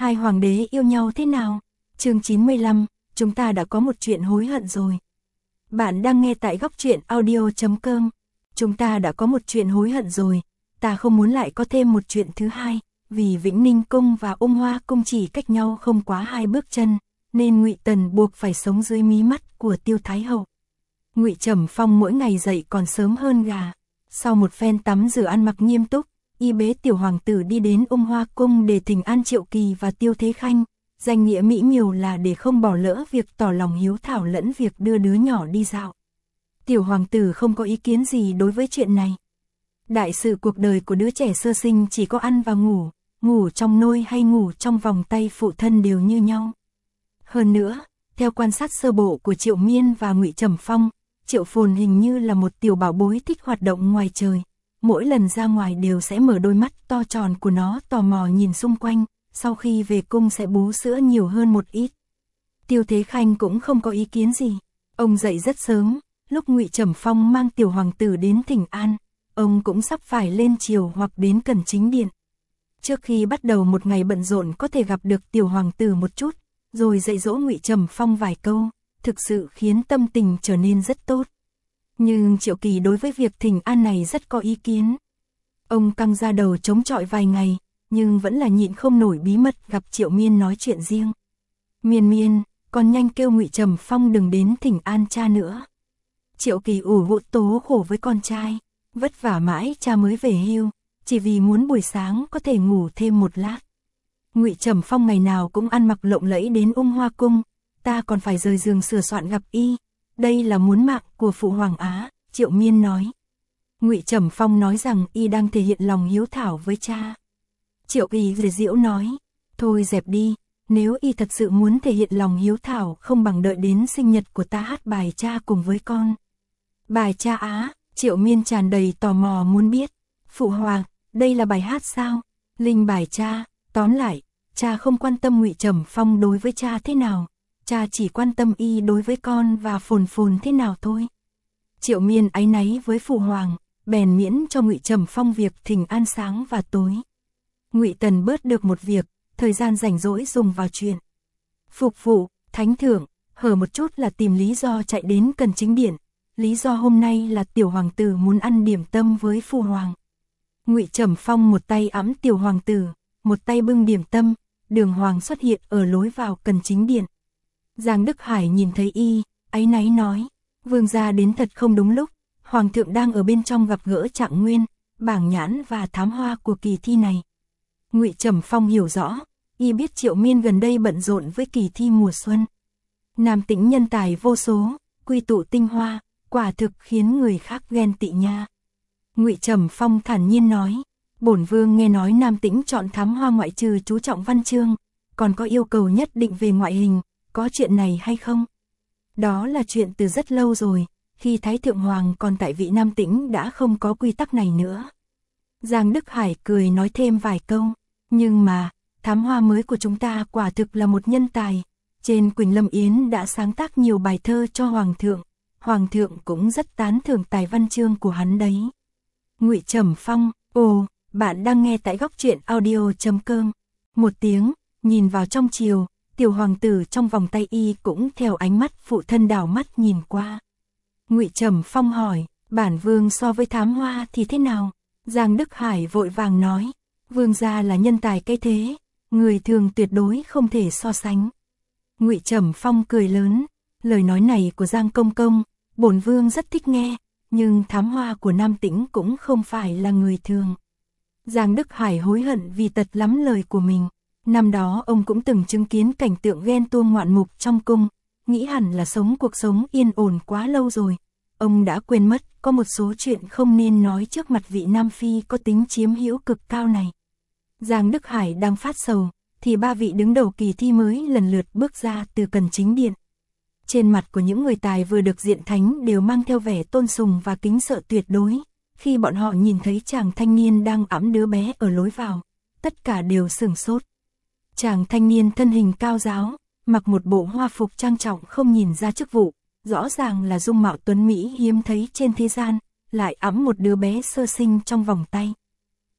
Hai hoàng đế yêu nhau thế nào? Chương 95, chúng ta đã có một chuyện hối hận rồi. Bạn đang nghe tại Góc Truyện Audio.com. Chúng ta đã có một chuyện hối hận rồi, ta không muốn lại có thêm một chuyện thứ hai, vì Vĩnh Ninh Cung và Ung Hoa Cung chỉ cách nhau không quá 2 bước chân, nên Ngụy Tần buộc phải sống dưới mí mắt của Tiêu Thái Hậu. Ngụy Trầm Phong mỗi ngày dậy còn sớm hơn gà. Sau một phen tắm rửa ăn mặc nghiêm túc, y bế tiểu hoàng tử đi đến Ung Hoa Cung để thỉnh an Triệu Kỳ và Tiêu Thế Khanh. Danh nghĩa mỹ miều là để không bỏ lỡ việc tỏ lòng hiếu thảo lẫn việc đưa đứa nhỏ đi dạo. Tiểu hoàng tử không có ý kiến gì đối với chuyện này. Đại sự cuộc đời của đứa trẻ sơ sinh chỉ có ăn và ngủ, ngủ trong nôi hay ngủ trong vòng tay phụ thân đều như nhau. Hơn nữa, theo quan sát sơ bộ của Triệu Miên và Ngụy Trầm Phong, Triệu Phồn hình như là một tiểu bảo bối thích hoạt động ngoài trời. Mỗi lần ra ngoài đều sẽ mở đôi mắt to tròn của nó tò mò nhìn xung quanh, sau khi về cung sẽ bú sữa nhiều hơn một ít. Tiêu Thế Khanh cũng không có ý kiến gì. Ông dậy rất sớm, lúc Ngụy Trầm Phong mang tiểu hoàng tử đến thỉnh an, ông cũng sắp phải lên triều hoặc đến Cẩn Chính Điện. Trước khi bắt đầu một ngày bận rộn có thể gặp được tiểu hoàng tử một chút, rồi dạy dỗ Ngụy Trầm Phong vài câu, thực sự khiến tâm tình trở nên rất tốt. Nhưng Triệu Kỳ đối với việc thỉnh an này rất có ý kiến. Ông căng ra đầu chống chọi vài ngày, nhưng vẫn là nhịn không nổi bí mật gặp Triệu Miên nói chuyện riêng. Miên Miên, con nhanh kêu Ngụy Trầm Phong đừng đến thỉnh an cha nữa. Triệu Kỳ ủ rũ tố khổ với con trai, vất vả mãi cha mới về hưu, chỉ vì muốn buổi sáng có thể ngủ thêm một lát. Ngụy Trầm Phong ngày nào cũng ăn mặc lộng lẫy đến Ung Hoa Cung, ta còn phải rời giường sửa soạn gặp y. Đây là muốn mạng của phụ hoàng Á, Triệu Miên nói. Ngụy Trầm Phong nói rằng y đang thể hiện lòng hiếu thảo với cha. Triệu Kỳ giễu nói, thôi dẹp đi, nếu y thật sự muốn thể hiện lòng hiếu thảo không bằng đợi đến sinh nhật của ta hát bài cha cùng với con. Bài cha Á, Triệu Miên tràn đầy tò mò muốn biết. Phụ hoàng, đây là bài hát sao? Linh bài cha, tóm lại, cha không quan tâm Ngụy Trầm Phong đối với cha thế nào. Cha chỉ quan tâm y đối với con và Phồn Phồn thế nào thôi. Triệu Miên áy náy với phụ hoàng, bèn miễn cho Ngụy Trầm Phong việc thỉnh an sáng và tối. Ngụy Tần bớt được một việc, thời gian rảnh rỗi dùng vào chuyện phục vụ, thánh thượng, hở một chút là tìm lý do chạy đến Cẩn Chính Điện. Lý do hôm nay là tiểu hoàng tử muốn ăn điểm tâm với phụ hoàng. Ngụy Trầm Phong một tay ẵm tiểu hoàng tử, một tay bưng điểm tâm, Đường Hoàng xuất hiện ở lối vào Cẩn Chính Điện. Giang Đức Hải nhìn thấy y, áy náy nói, vương gia đến thật không đúng lúc, hoàng thượng đang ở bên trong gặp gỡ Trạng Nguyên, bảng nhãn và thám hoa của kỳ thi này. Ngụy Trầm Phong hiểu rõ, y biết Triệu Miên gần đây bận rộn với kỳ thi mùa xuân. Nam Tĩnh nhân tài vô số, quy tụ tinh hoa, quả thực khiến người khác ghen tị nha. Ngụy Trầm Phong thản nhiên nói, bổn vương nghe nói Nam Tĩnh chọn thám hoa ngoại trừ chú trọng văn chương, còn có yêu cầu nhất định về ngoại hình. Có chuyện này hay không? Đó là chuyện từ rất lâu rồi, khi Thái Thượng Hoàng còn tại vị Nam Tĩnh đã không có quy tắc này nữa. Giang Đức Hải cười nói thêm vài câu, nhưng mà, thám hoa mới của chúng ta quả thực là một nhân tài. Trên Quỳnh Lâm Yến đã sáng tác nhiều bài thơ cho Hoàng thượng cũng rất tán thưởng tài văn chương của hắn đấy. Ngụy Trầm Phong, ồ, bạn đang nghe tại Góc Truyện Audio.com. Một tiếng, nhìn vào trong chiều. Tiểu hoàng tử trong vòng tay y cũng theo ánh mắt phụ thân đảo mắt nhìn qua. Ngụy Trầm Phong hỏi, bản vương so với thám hoa thì thế nào? Giang Đức Hải vội vàng nói, vương gia là nhân tài cái thế, người thường tuyệt đối không thể so sánh. Ngụy Trầm Phong cười lớn, lời nói này của Giang công công, bổn vương rất thích nghe, nhưng thám hoa của Nam Tĩnh cũng không phải là người thường. Giang Đức Hải hối hận vì tật lắm lời của mình. Năm đó ông cũng từng chứng kiến cảnh tượng ghen tuông ngoạn mục trong cung, nghĩ hẳn là sống cuộc sống yên ổn quá lâu rồi. Ông đã quên mất có một số chuyện không nên nói trước mặt vị Nam Phi có tính chiếm hữu cực cao này. Giang Đức Hải đang phát sầu, thì ba vị đứng đầu kỳ thi mới lần lượt bước ra từ Cẩn Chính Điện. Trên mặt của những người tài vừa được diện thánh đều mang theo vẻ tôn sùng và kính sợ tuyệt đối. Khi bọn họ nhìn thấy chàng thanh niên đang ẵm đứa bé ở lối vào, tất cả đều sửng sốt. Chàng thanh niên thân hình cao ráo, mặc một bộ hoa phục trang trọng không nhìn ra chức vụ, rõ ràng là dung mạo tuấn mỹ hiếm thấy trên thế gian, lại ẵm một đứa bé sơ sinh trong vòng tay.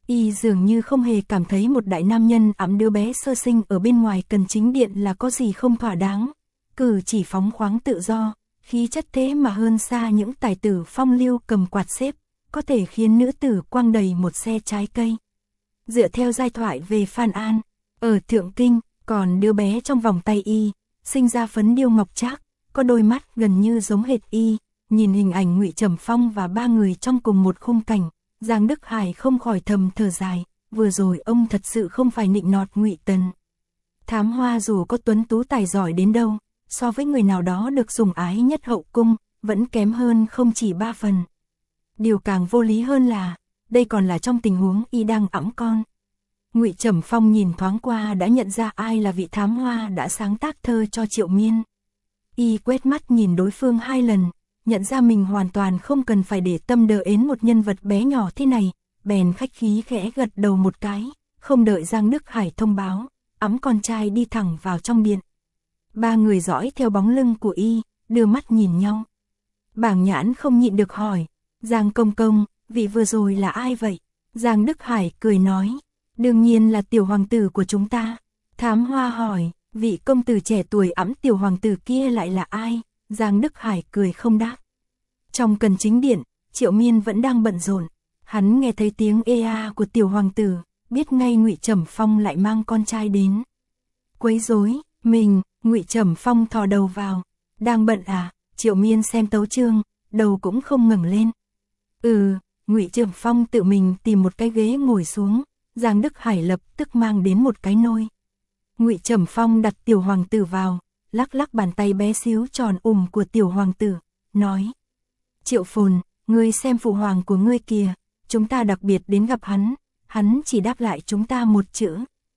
Y dường như không hề cảm thấy một đại nam nhân ẵm đứa bé sơ sinh ở bên ngoài cần chính điện là có gì không thỏa đáng. Cử chỉ phóng khoáng tự do, khí chất thế mà hơn xa những tài tử phong lưu cầm quạt xếp, có thể khiến nữ tử quăng đầy một xe trái cây. Dựa theo giai thoại về Phan An, ở Thượng Kinh, còn đứa bé trong vòng tay Y, sinh ra phấn điêu ngọc trác, có đôi mắt gần như giống hệt Y. Nhìn hình ảnh Ngụy Trầm Phong và ba người trong cùng một khung cảnh, Giang Đức Hải không khỏi thầm thở dài, vừa rồi ông thật sự không phải nịnh nọt Ngụy Tần. Thám Hoa dù có tuấn tú tài giỏi đến đâu, so với người nào đó được sủng ái nhất hậu cung, vẫn kém hơn không chỉ 3 phần. Điều càng vô lý hơn là, đây còn là trong tình huống Y đang ẵm con. Ngụy Trầm Phong nhìn thoáng qua đã nhận ra ai là vị thám hoa đã sáng tác thơ cho Triệu Miên. Y quét mắt nhìn đối phương 2 lần, nhận ra mình hoàn toàn không cần phải để tâm đờ ến một nhân vật bé nhỏ thế này, bèn khách khí khẽ gật đầu một cái, không đợi Giang Đức Hải thông báo, ẵm con trai đi thẳng vào trong điện. Ba người dõi theo bóng lưng của Y, đưa mắt nhìn nhau. Bảng Nhãn không nhịn được hỏi, Giang công công, vị vừa rồi là ai vậy? Giang Đức Hải cười nói, đương nhiên là tiểu hoàng tử của chúng ta. Thám Hoa hỏi, vị công tử trẻ tuổi ẵm tiểu hoàng tử kia lại là ai? Giang Đức Hải cười không đáp. Trong cần chính điện, Triệu Miên vẫn đang bận rộn. Hắn nghe thấy tiếng ê a của tiểu hoàng tử, biết ngay Ngụy Trầm Phong lại mang con trai đến. Quấy rối, mình, Ngụy Trầm Phong thò đầu vào. Đang bận à? Triệu Miên xem tấu chương, đầu cũng không ngẩng lên. Ngụy Trầm Phong tự mình tìm một cái ghế ngồi xuống. Giang Đức Hải lập tức mang đến một cái nôi. Ngụy Trầm Phong đặt tiểu hoàng tử vào, lắc lắc bàn tay bé xíu tròn của tiểu hoàng tử, nói: Triệu Phồn, ngươi xem phụ hoàng của ngươi kìa, chúng ta đặc biệt đến gặp hắn, hắn chỉ đáp lại chúng ta một chữ.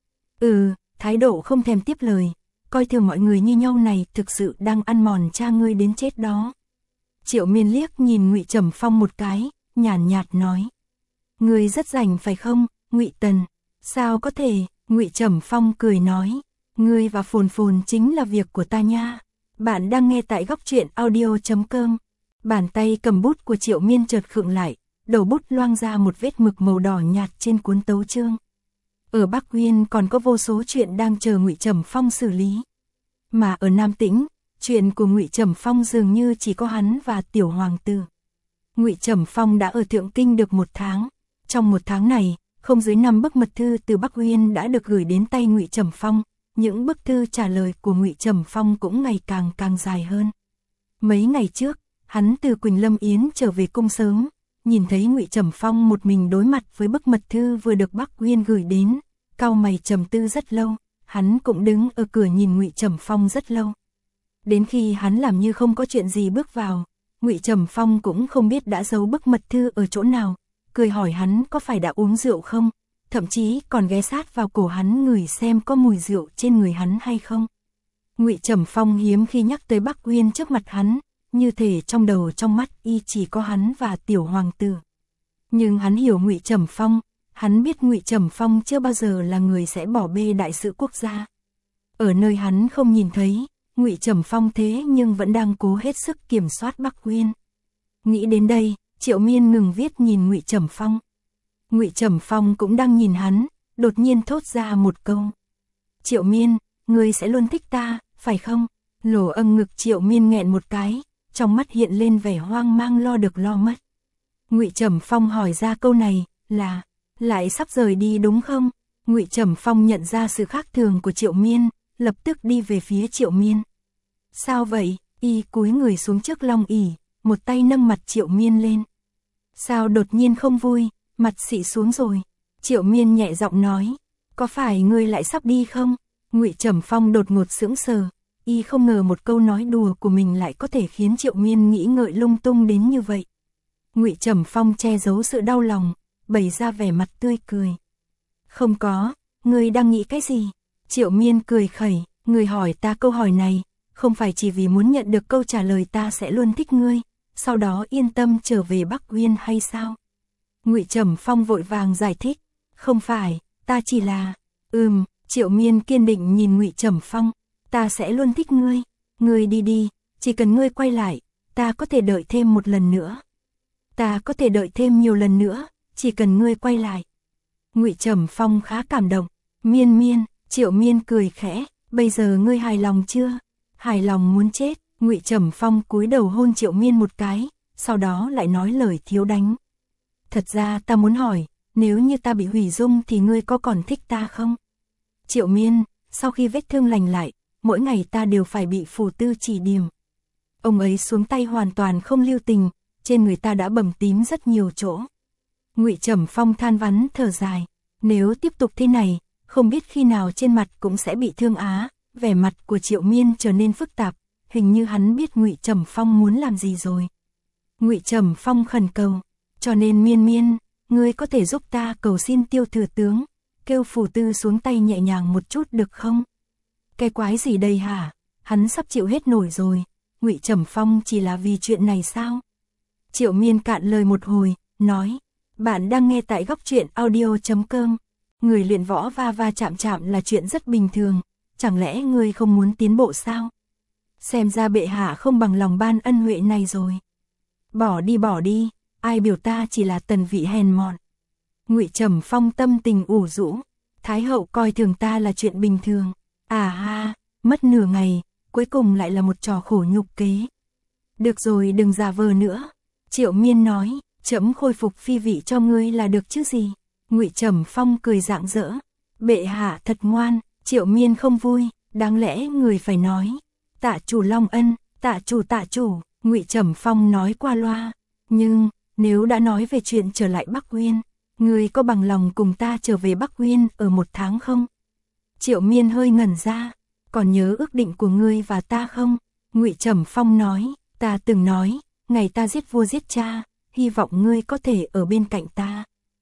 Thái độ không thèm tiếp lời, coi thường mọi người như nhau này thực sự đang ăn mòn cha ngươi đến chết đó. Triệu Miên liếc nhìn Ngụy Trầm Phong một cái, nhàn nhạt nói: Ngươi rất rảnh phải không, Ngụy Tần? Sao có thể? Ngụy Trầm Phong cười nói: Ngươi và Phồn Phồn chính là việc của ta nha. Bạn đang nghe tại góc truyện audio.com. Bàn tay cầm bút của Triệu Miên chợt khựng lại, đầu bút loang ra một vết mực màu đỏ nhạt trên cuốn tấu chương. Ở Bắc Uyên còn có vô số chuyện đang chờ Ngụy Trầm Phong xử lý. Mà ở Nam Tĩnh, chuyện của Ngụy Trầm Phong dường như chỉ có hắn và tiểu hoàng tử. Ngụy Trầm Phong đã ở Thượng Kinh được 1 tháng. Trong 1 tháng này, không dưới 5 bức mật thư từ Bắc Uyên đã được gửi đến tay Ngụy Trầm Phong. Những bức thư trả lời của Ngụy Trầm Phong cũng ngày càng dài hơn. Mấy ngày trước, hắn từ Quỳnh Lâm Yến trở về cung sớm, nhìn thấy Ngụy Trầm Phong một mình đối mặt với bức mật thư vừa được Bắc Uyên gửi đến, cau mày trầm tư rất lâu, hắn cũng đứng ở cửa nhìn Ngụy Trầm Phong rất lâu. Đến khi hắn làm như không có chuyện gì bước vào, Ngụy Trầm Phong cũng không biết đã giấu bức mật thư ở chỗ nào, cười hỏi hắn có phải đã uống rượu không, thậm chí còn ghé sát vào cổ hắn ngửi xem có mùi rượu trên người hắn hay không. Ngụy Trầm Phong hiếm khi nhắc tới Bắc Uyên trước mặt hắn, như thể trong đầu trong mắt y chỉ có hắn và tiểu hoàng tử. Nhưng hắn hiểu Ngụy Trầm Phong, hắn biết Ngụy Trầm Phong chưa bao giờ là người sẽ bỏ bê đại sự quốc gia. Ở nơi hắn không nhìn thấy, Ngụy Trầm Phong thế nhưng vẫn đang cố hết sức kiểm soát Bắc Uyên. Nghĩ đến đây, Triệu Miên ngừng viết nhìn Ngụy Trầm Phong. Ngụy Trầm Phong cũng đang nhìn hắn, đột nhiên thốt ra một câu: Triệu Miên, ngươi sẽ luôn thích ta, phải không? Lỗ âng ngực Triệu Miên nghẹn một cái, trong mắt hiện lên vẻ hoang mang lo được lo mất. Ngụy Trầm Phong hỏi ra câu này là: lại sắp rời đi đúng không? Ngụy Trầm Phong nhận ra sự khác thường của Triệu Miên, lập tức đi về phía Triệu Miên. Sao vậy? Y cúi người xuống trước long ỷ, một tay nâng mặt Triệu Miên lên. Sao đột nhiên không vui, mặt xị xuống rồi? Triệu Miên nhẹ giọng nói: có phải ngươi lại sắp đi không? Ngụy Trầm Phong đột ngột sững sờ, y không ngờ một câu nói đùa của mình lại có thể khiến Triệu Miên nghĩ ngợi lung tung đến như vậy. Ngụy Trầm Phong che giấu sự đau lòng, bày ra vẻ mặt tươi cười. Không có, ngươi đang nghĩ cái gì? Triệu Miên cười khẩy, ngươi hỏi ta câu hỏi này, không phải chỉ vì muốn nhận được câu trả lời ta sẽ luôn thích ngươi, sau đó yên tâm trở về Bắc Uyên hay sao? Ngụy Trầm Phong vội vàng giải thích, không phải, ta chỉ là... Triệu Miên kiên định nhìn Ngụy Trầm Phong, ta sẽ luôn thích ngươi, ngươi đi đi, chỉ cần ngươi quay lại, ta có thể đợi thêm một lần nữa. Ta có thể đợi thêm nhiều lần nữa, chỉ cần ngươi quay lại. Ngụy Trầm Phong khá cảm động. Miên Miên, Triệu Miên cười khẽ, bây giờ ngươi hài lòng chưa? Hài lòng muốn chết. Ngụy Trầm Phong cúi đầu hôn Triệu Miên một cái, sau đó lại nói lời thiếu đánh. Thật ra ta muốn hỏi, nếu như ta bị hủy dung thì ngươi có còn thích ta không? Triệu Miên, sau khi vết thương lành lại, mỗi ngày ta đều phải bị phù tư chỉ điểm. Ông ấy xuống tay hoàn toàn không lưu tình, trên người ta đã bầm tím rất nhiều chỗ. Ngụy Trầm Phong than vãn thở dài, nếu tiếp tục thế này, không biết khi nào trên mặt cũng sẽ bị thương á. Vẻ mặt của Triệu Miên trở nên phức tạp, hình như hắn biết Ngụy Trầm Phong muốn làm gì rồi. Ngụy Trầm Phong khẩn cầu, cho nên Miên Miên, ngươi có thể giúp ta cầu xin Tiêu thừa tướng, kêu phù tư xuống tay nhẹ nhàng một chút được không? Cái quái gì đây hả? Hắn sắp chịu hết nổi rồi. Ngụy Trầm Phong chỉ là vì chuyện này sao? Triệu Miên cạn lời một hồi, nói, bạn đang nghe tại góc truyện audio.com. Người luyện võ va va chạm chạm là chuyện rất bình thường, chẳng lẽ ngươi không muốn tiến bộ sao? Xem ra bệ hạ không bằng lòng ban ân huệ này rồi. Bỏ đi, ai biểu ta chỉ là tần vị hèn mọn. Ngụy Trầm Phong tâm tình ủ rũ, Thái hậu coi thường ta là chuyện bình thường. À ha, mất nửa ngày, cuối cùng lại là một trò khổ nhục kế. Được rồi, đừng giả vờ nữa. Triệu Miên nói, trẫm khôi phục phi vị cho ngươi là được chứ gì. Ngụy Trầm Phong cười rạng rỡ, bệ hạ thật ngoan. Triệu Miên không vui, đáng lẽ người phải nói, tạ chủ long ân, tạ chủ. Ngụy Trầm Phong nói qua loa, nhưng nếu đã nói về chuyện trở lại Bắc Uyên, ngươi có bằng lòng cùng ta trở về Bắc Uyên ở 1 tháng không? Triệu Miên hơi ngẩn ra, còn nhớ ước định của ngươi và ta không? Ngụy Trầm Phong nói, ta từng nói, ngày ta giết vua giết cha, hy vọng ngươi có thể ở bên cạnh ta.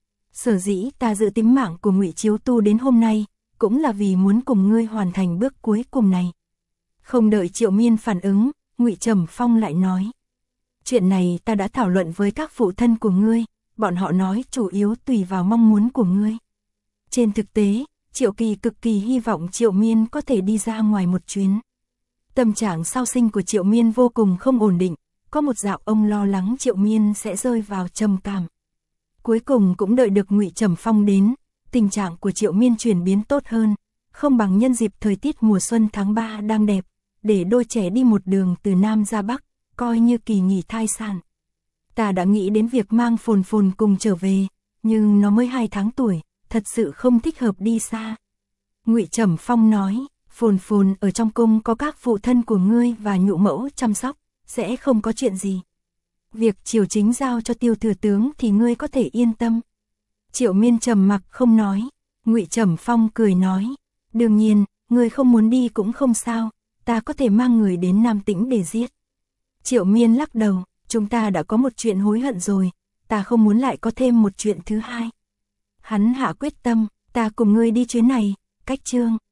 Sở dĩ ta giữ tính mạng của Ngụy Chiếu Tu đến hôm nay, cũng là vì muốn cùng ngươi hoàn thành bước cuối cùng này. Không đợi Triệu Miên phản ứng, Ngụy Trầm Phong lại nói, chuyện này ta đã thảo luận với các phụ thân của ngươi, bọn họ nói chủ yếu tùy vào mong muốn của ngươi. Trên thực tế, Triệu Kỳ cực kỳ hy vọng Triệu Miên có thể đi ra ngoài một chuyến. Tâm trạng sau sinh của Triệu Miên vô cùng không ổn định, có một dạo ông lo lắng Triệu Miên sẽ rơi vào trầm cảm. Cuối cùng cũng đợi được Ngụy Trầm Phong đến, tình trạng của Triệu Miên chuyển biến tốt hơn, không bằng nhân dịp thời tiết mùa xuân tháng 3 đang đẹp, để đôi trẻ đi một đường từ Nam ra Bắc, coi như kỳ nghỉ thai sản. Ta đã nghĩ đến việc mang Phồn Phồn cùng trở về, nhưng nó mới 2 tháng tuổi, thật sự không thích hợp đi xa. Ngụy Trầm Phong nói, Phồn Phồn ở trong cung có các phụ thân của ngươi và nhũ mẫu chăm sóc, sẽ không có chuyện gì. Việc triều chính giao cho Tiêu thừa tướng thì ngươi có thể yên tâm. Triệu Miên trầm mặc không nói. Ngụy Trầm Phong cười nói, đương nhiên, ngươi không muốn đi cũng không sao, ta có thể mang người đến Nam Tĩnh để giết. Triệu Miên lắc đầu, chúng ta đã có một chuyện hối hận rồi, ta không muốn lại có thêm một chuyện thứ hai. Hắn hạ quyết tâm, ta cùng ngươi đi chuyến này, cách chương.